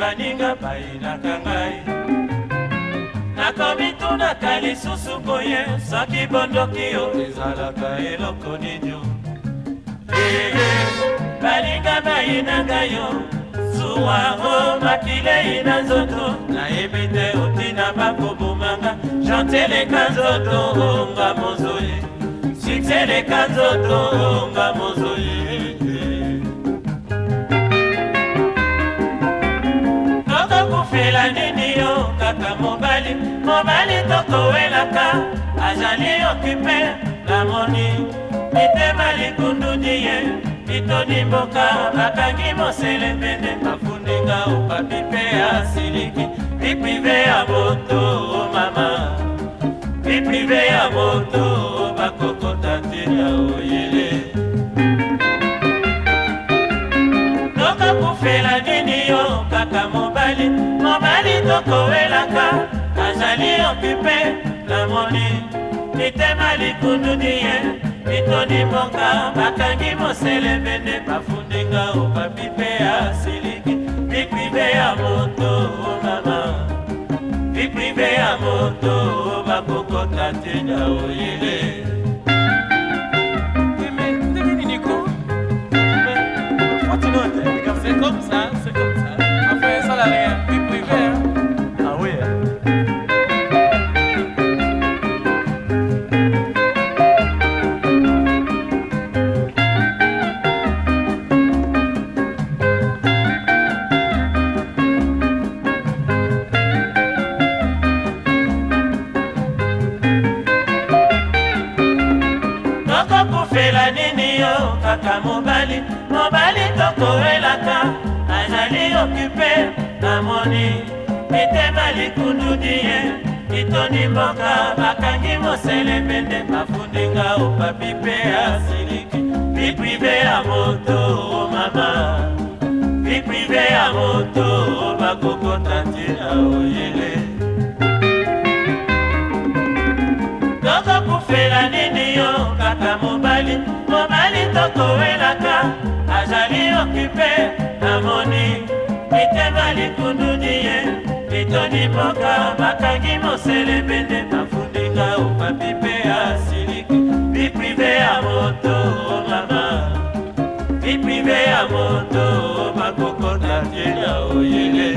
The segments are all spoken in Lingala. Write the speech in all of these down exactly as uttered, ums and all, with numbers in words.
baninga bayinaka ngai nakomitunaka lisusu boye soki bondoki yo ezalaka eloko nini baninga bayinaka yo zuwa o makilei na nzoto nayebi te otina bakobomanga chanteleka nzoto onga mozoye sukseleka nzoto onga mozoye okokufela nini yo kaka mobali mobali tokowelaka azali okipe namoni mitema likundudi ye mitoni mboka bakangi mosele pene bafundinga opapi mpe asiliki biprive ya moto mama biprive ya moto bakokota tina oyele tokokufela nini yo kaka mobali mobali tokowelaka azali okipe namoni mitema likundudi ye mitoni mboka bakangi mosele bende bafundinga opapi mpe asiliki biprive ya moto mama biprive ya moto bakokota tena oyele c'est comme ça, c'est comme ça. Enfin, ça n'a rien. Vie privée, hein? Ah oui, hein? Tokokufela nini yo kaka mobali mobali tokowelaka azali okipe namoni mitema likundudi ye mitoni mboka bakangi mosele pende bafundinga opapi mpe asiliki biprive ya moto mama biprive ya moto bakokota ntina oyele tokokufela nini yo kaka mobali mobali tokowelaka azali okipe namoni mitema likundudi ye mitoni mboka bakangi mosele pende bafundinga opapi mpe asiliki biprive ya moto mama biprive ya moto bakokota ntina oyele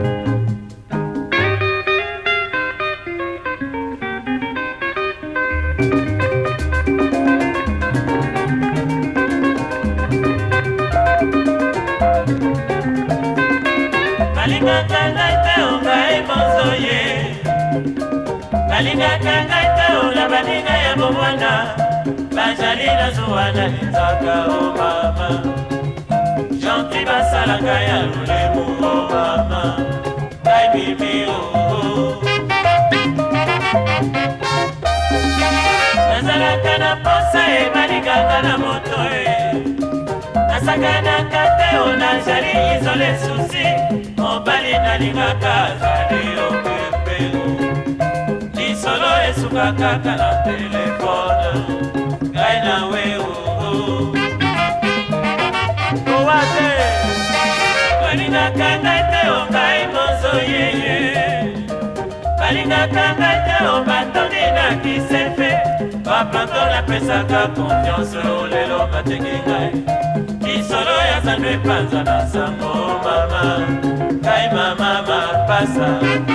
balingaka ngai te ongai mozoye balingaka ngai te ola baninga ya bomwana bazali na zuwa na linzaka o mama gentil basalaka ya lolemo o mama ngai bibi o nazalaka na posa e balingaka na moto e nasakanaka te onazali izole susi mobali nalingaka azali opepelo lisolo esuka kaka na telefone ngai nawe oo owate balingaka ngai te ongai mozoyeye balingaka ngai te obatongi na kisefe baplanto napesaka konfiance olelo batengi ngai lisolo ya zando epanza na sango mama ngai mama mapasa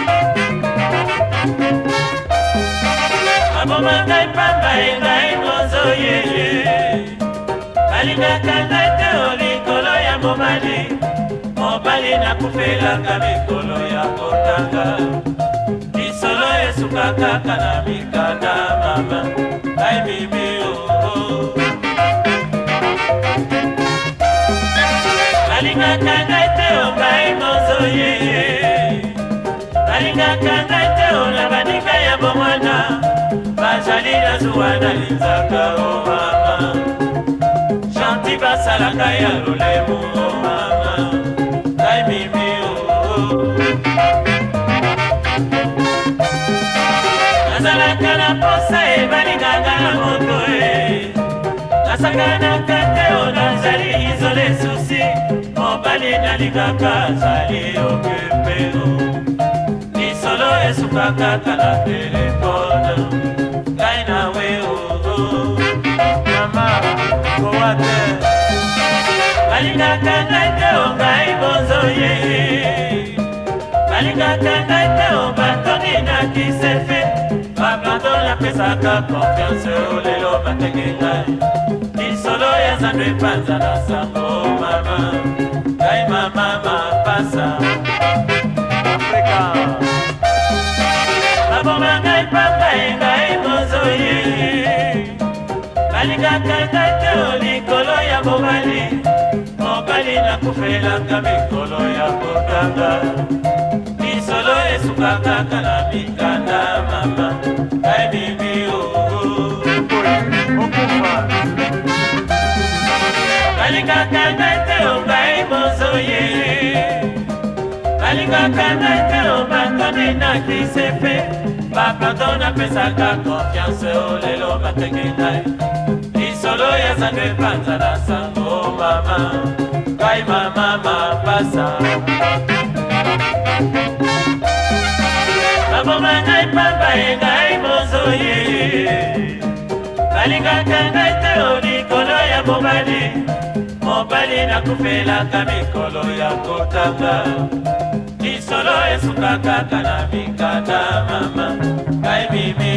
aboma ngai pamba e ngai mozoyeye balingaka ngai te olikolo ya mobali mobali nakufelaka mikolo ya kotanga lisolo esuka kaka na mikanda mama ngai bibi oo balingaka ngai te ongai mozoyeye balingaka ngai te ona baninga ya bomwana bazali na zuwa na linzaka o mama gentil basalaka ya lolemo o mama ngai bibi oo nazalaka na posa e balingaka na moto e nasanganaka te o nazali isole susi mobali nalingaka azali okupe o lisolo esukaka kala telefone ngai nawe o mama kowa te balingaka ngai te o ngai bonzo ye balingaka ngai te o batoni na kisefe baplato napesaka confiance o lelo batenge ngai lisolo ya zando epanza na sango mama ngai mama mapasa Afrika baboma ngai papa e ngai mozo ye balingaka ngai te o likolo ya mobali mobali nakufelaka mikolo ya kotanga lisolo esukaka kala mikanda mama ngai bibi o okufa balingaka ngai te o ngai mozo ye balingaka ngai te o batoni na kisefe baplato napesaka confiance o lelo batenge ngai lisolo ya zando epanza na sango mama ngai mama mapasa baboma ngai papa e ngai mozo ye balingaka ngai te o likolo ya mobali mobali nakufelaka mikolo ya kotanga lisolo esukaka kala mikanda mama ngai bibi